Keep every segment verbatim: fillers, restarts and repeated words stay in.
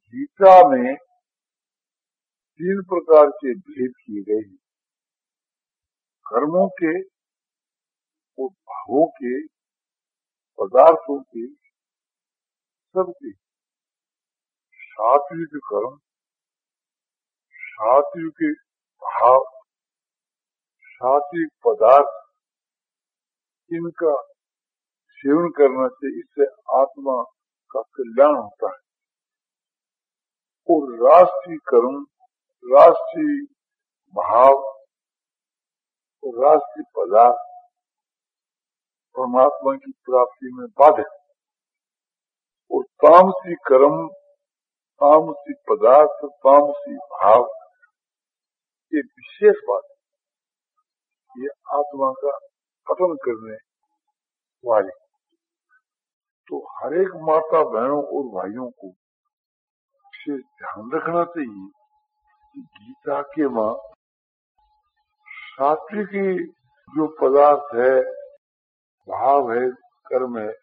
गीता में तीन प्रकार के भेद किए गए हैं, कर्मों के और भावों के, पदार्थों के, सबके। सात्विक कर्म, सात्विक भाव, सात्विक पदार्थ, इनका सेवन करने से इससे आत्मा का कल्याण होता है। और राष्ट्रीय कर्म, राष्ट्रीय भाव और राष्ट्रीय पदार्थ परमात्मा की प्राप्ति में बाधक। और तामसी कर्म, तामसी पदार्थ, तामसी भाव, ये विशेष बात है, ये आत्मा का पतन करने वाली। तो हर एक माता बहनों और भाइयों को विशेष ध्यान रखना चाहिए कि गीता के मां सात्विक जो पदार्थ है, भाव है, कर्म है,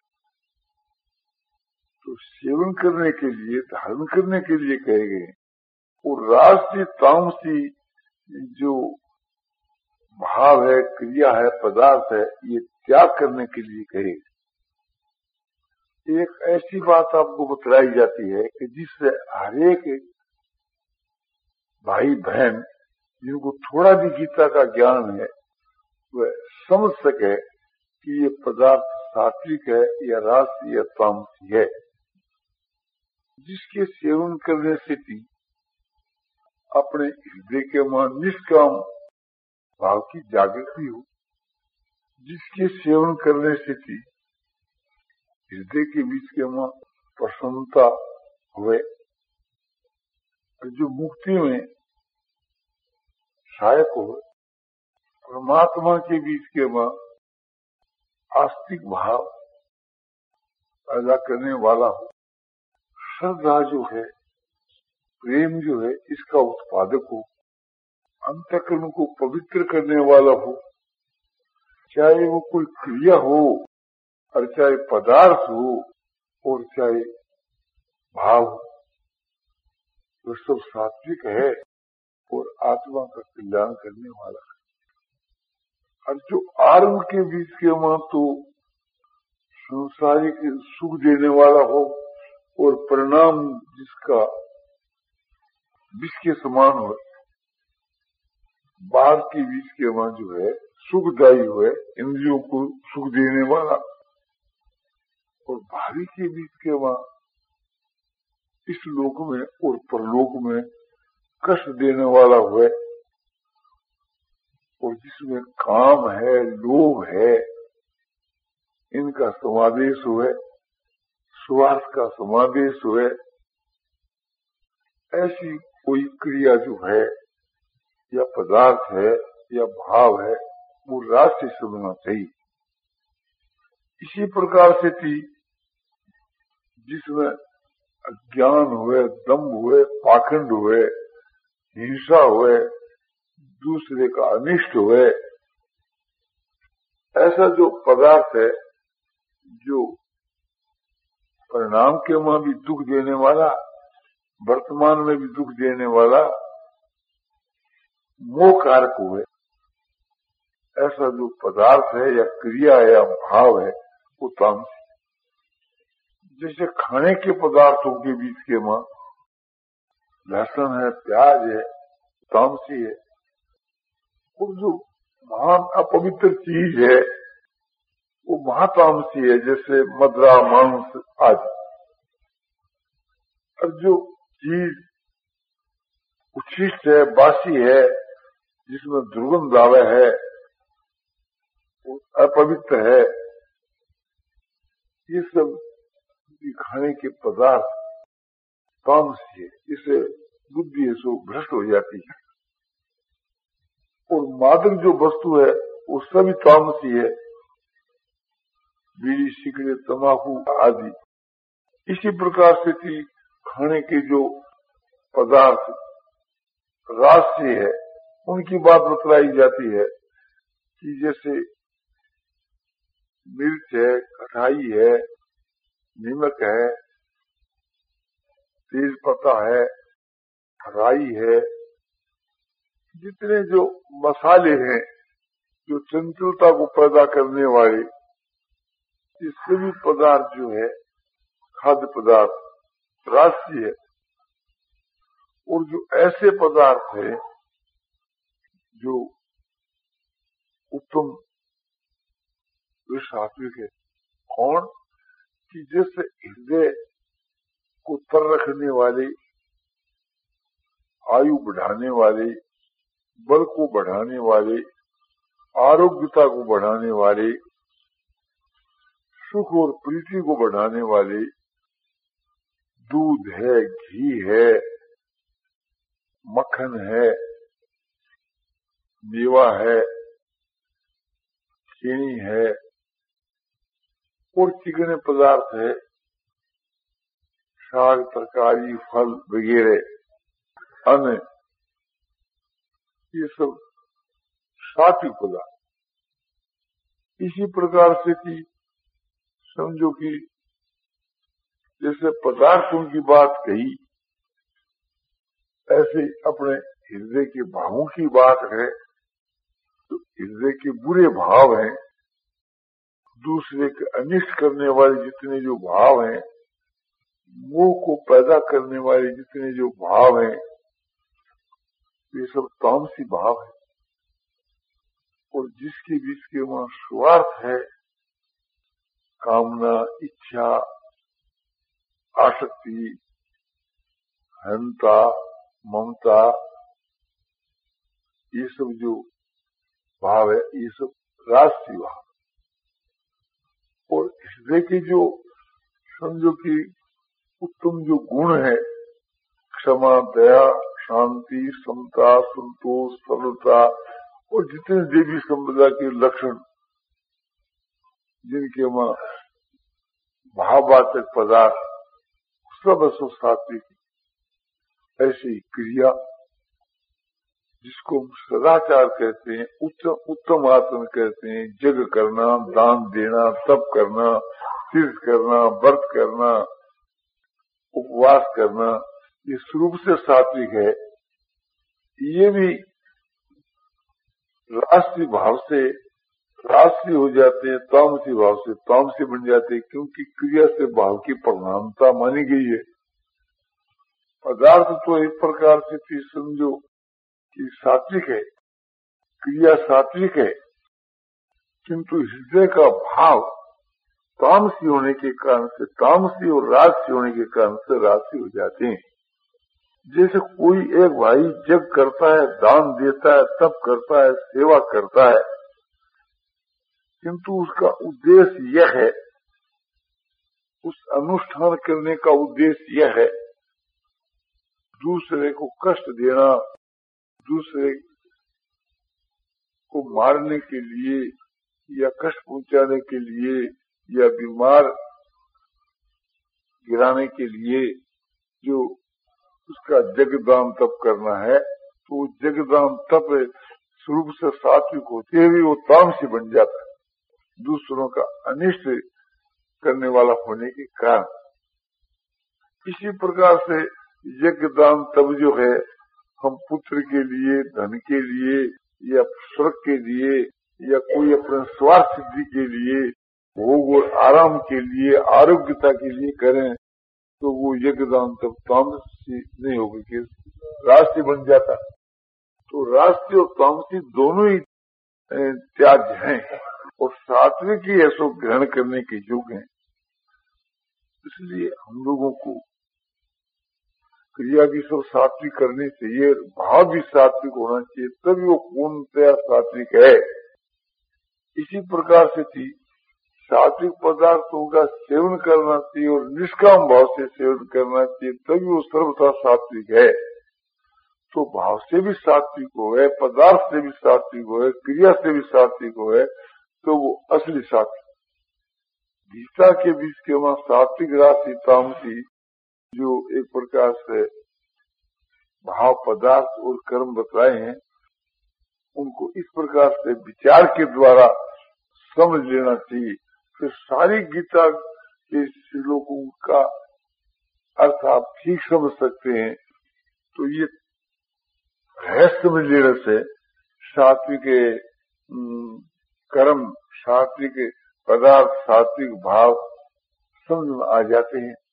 तो सेवन करने के लिए, धारण करने के लिए कहे गए। और राष्ट्रीय तामसी जो भाव है, क्रिया है, पदार्थ है, ये त्याग करने के लिए कहे। एक ऐसी बात आपको बतलाई जाती है कि जिससे हरेक भाई बहन जिनको थोड़ा भी गीता का ज्ञान है वह समझ सके कि ये पदार्थ सात्विक है या राष्ट्रीय या तामसी है, जिसके सेवन करने से भी अपने हृदय के मां निष्काम भाव की जागृति हो, जिसके सेवन करने से भी हृदय के बीच के मां प्रसन्नता हुए, जो मुक्ति में सहायक हो, परमात्मा के बीच के मां आस्तिक भाव पैदा करने वाला हो, श्रद्धा जो है, प्रेम जो है, इसका उत्पादक हो, अंतःकरण को पवित्र करने वाला हो, चाहे वो कोई क्रिया हो और चाहे पदार्थ हो और चाहे भाव हो, वो सब सात्विक है और आत्मा का कल्याण करने वाला है। और जो आरंभ के बीच के मां तो संसारिक सुख देने वाला हो और परिणाम जिसका विष के समान हो, बाद के बीच के मां जो है सुखदायी हुए, इंद्रियों को सुख देने वाला, और भावी के बीच के मां इस लोक में और परलोक में कष्ट देने वाला हुए, और जिसमें काम है, लोभ है, इनका समावेश हुए, स्वार्थ का समावेश हुए, ऐसी कोई क्रिया जो है या पदार्थ है या भाव है, वो राष्ट्रीय समझना चाहिए। इसी प्रकार से थी जिसमें अज्ञान हुए, दम्भ हुए, पाखंड हुए, हिंसा हुए, दूसरे का अनिष्ट हुए, ऐसा जो पदार्थ है जो परिणाम के मां भी दुख देने वाला, वर्तमान में भी दुख देने वाला, मोह कारक हुए, ऐसा जो पदार्थ है या क्रिया है या भाव है वो तामसी। जैसे खाने के पदार्थों के बीच के मां लहसुन है, प्याज है, तामसी है, और जो महान अपवित्र चीज है वो महातामसी है, जैसे मदरा, मांस आदि। और जो चीज उच्छिष्ट है, बासी है, जिसमें दुर्गंध आवे है, वो अपवित्र है, ये सब खाने के पदार्थ तामसी है, इससे बुद्धि सो भ्रष्ट हो जाती है। और मादक जो वस्तु है वो सभी तामसी है, बीड़ी, सिगरेट, तंबाकू आदि। इसी प्रकार से थी खाने के जो पदार्थ राष्ट्रीय है, उनकी बात बतलाई जाती है कि जैसे मिर्च है, खटाई है, नमक है, तेज पत्ता है, राई है, जितने जो मसाले हैं जो चंचलता को पैदा करने वाले, ये सभी पदार्थ जो है खाद्य पदार्थ राशि है। और जो ऐसे पदार्थ है जो उत्तम वे सात्विक है। कौन? कि जैसे हृदय को तर रखने वाले, आयु बढ़ाने वाले, बल को बढ़ाने वाले, आरोग्यता को बढ़ाने वाले, सुख और प्रीति को बढ़ाने वाले दूध है, घी है, मक्खन है, मेवा है, चीनी है और चिकने पदार्थ है, साग, तरकारी, फल वगैरह, अन्न, ये सब सात्विक पदार्थ। इसी प्रकार से कि समझो कि जैसे पदार्थों की बात कही, ऐसे अपने हृदय के भावों की बात है। तो हृदय के बुरे भाव हैं, दूसरे के अनिष्ट करने वाले जितने जो भाव हैं, मोह को पैदा करने वाले जितने जो भाव हैं, ये सब तामसी भाव है। और जिसके बीच के वहां स्वार्थ है, कामना, इच्छा, आसक्ति, अहंता, ममता, ये सब जो भाव है, ये सब राजसी भाव। और हृदय के जो समझो कि उत्तम जो गुण है, क्षमा, दया, शांति, समता, संतोष, सरलता और जितने देवी संपदा के लक्षण, जिनके वहां भाववाचक पदार्थ सब सब सात्विक। ऐसी क्रिया जिसको हम सदाचार कहते हैं, उत्तम उत्तम आचरण कहते हैं, जग करना, दान देना, तप करना, तीर्थ करना, व्रत करना, उपवास करना, ये स्वरूप से सात्विक है। ये भी राजसी भाव से राजसी हो जाते हैं, तामसी भाव से तामसी बन जाते हैं, क्योंकि क्रिया से भाव की प्रधानता मानी गई है। पदार्थ तो एक प्रकार से थी समझो कि सात्विक है, क्रिया सात्विक है, किंतु हृदय का भाव तामसी होने के कारण से, तामसी और राजसी होने के कारण से राजसी हो जाते हैं। जैसे कोई एक भाई जग करता है, दान देता है, तप करता है, सेवा करता है, किंतु उसका उद्देश्य यह है, उस अनुष्ठान करने का उद्देश्य यह है दूसरे को कष्ट देना, दूसरे को मारने के लिए या कष्ट पहुंचाने के लिए या बीमार गिराने के लिए जो उसका जगदान तप करना है, तो जगदान तप स्वरूप से सात्विक होते हुए वो तामसी बन जाता है, दूसरों का अनिष्ट करने वाला होने के कारण। इसी प्रकार से यज्ञदान तब जो है हम पुत्र के लिए, धन के लिए या स्वर्ग के लिए या कोई अपने स्वार्थ सिद्धि के लिए, भोग और आराम के लिए, आरोग्यता के लिए करें, तो वो यज्ञदान तब तामसी नहीं होगा कि राजसी बन जाता। तो राजसी और तामसी दोनों ही त्याज्य हैं और सात्विक ही ऐसो ग्रहण करने के योग्य हैं। इसलिए हम लोगों को क्रिया भी सब सात्विक करनी चाहिए, भाव भी सात्विक होना चाहिए, तभी वो पूर्णतया सात्विक है। इसी प्रकार से थी सात्विक पदार्थों का सेवन करना चाहिए और निष्काम भाव से सेवन करना चाहिए, तभी वो सर्वथा सात्विक है। तो भाव से भी सात्विक हो गए, पदार्थ से भी सात्विक हो गए, क्रिया से भी सात्विक हो गए, तो वो असली सात्विक। गीता के बीच के वहां सात्विक, राजसी, तामसी जो एक प्रकार से भाव, पदार्थ और कर्म बतलाए हैं, उनको इस प्रकार से विचार के द्वारा समझ लेना चाहिए। फिर सारी गीता के श्लोकों का अर्थ आप ठीक समझ सकते हैं तो ये रहस्य में लेने से सात्विक कर्म, सात्विक पदार्थ, सात्विक भाव समझ में आ जाते हैं।